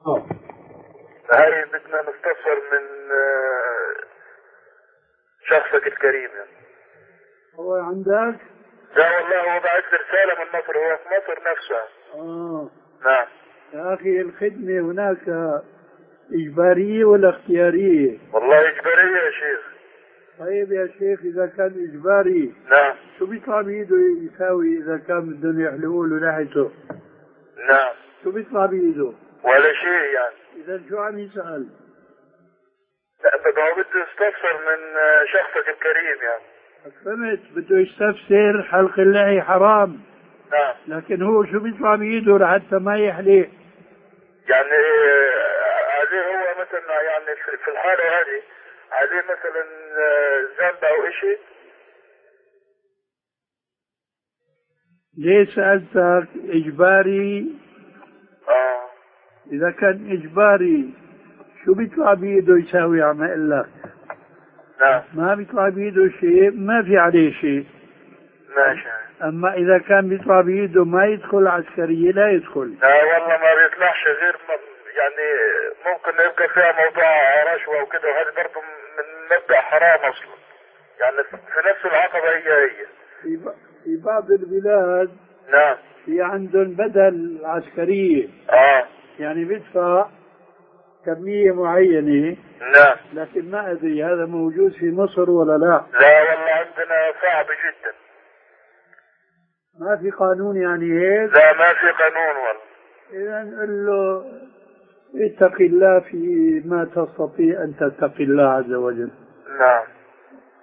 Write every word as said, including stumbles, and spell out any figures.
هاي بدنا نستفسر من شخصك الكريم. هو عندك؟ لا والله هو بعث رسالة من مصر، هو في مصر نفسها. اه نعم. يا أخي الخدمة هناك إجبارية ولا اختيارية؟ والله إجبارية يا شيخ. طيب يا شيخ إذا كان إجباري نعم شو بيطلع بإيده يساوي إذا كان بدهم يحلقوا له لحيته؟ نعم شو بيطلع بإيده؟ ولا شيء يعني. إذا شو عم يسأل؟ لا بده بده يستفسر من شخصك الكريم يعني. فهمت، بده يستفسر حلق اللحية حرام. نعم. لكن هو شو بيطلع بإيده لحتى ما يحلق؟ يعني عليه هو مثلا يعني في الحالة هذه عليه مثلا ذنب أو إشي؟ ليه سألتك إجباري؟ آه. إذا كان إجباري شو بيطلع بإيده يساوي عم أقول لك؟ نعم. ما بيطلع بإيده شيء ما في عليه شيء. ماشي. أما إذا كان بيطلع بإيده ما يدخل عسكرية لا يدخل. لا والله ما بيطلعش غير يعني ممكن يبقى فيها موضوع رشوة وكده، وهذه برضه من مبدأ حرام أصلا يعني في نفس العقبة هي هي. في, ب... في بعض البلاد نعم في عندهم بدل عسكرية. آه. يعني بيدفع كمية معينة. نعم. لكن ما أدري هذا موجود في مصر ولا لا. لا والله عندنا صعب جدا. ما في قانون يعني هيك؟ لا ما في قانون والله. إذا نقول له اتق الله في ما تستطيع أن تتقي الله عز وجل. نعم.